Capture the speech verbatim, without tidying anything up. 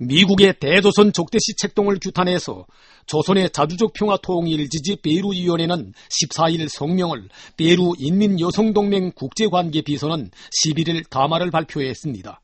미국의 대조선 족대시 책동을 규탄해서 조선의 자주적 평화 통일 지지 베이루위원회는 십사일 성명을, 베이루 인민여성동맹 국제관계 비서는 십일일 담화를 발표했습니다.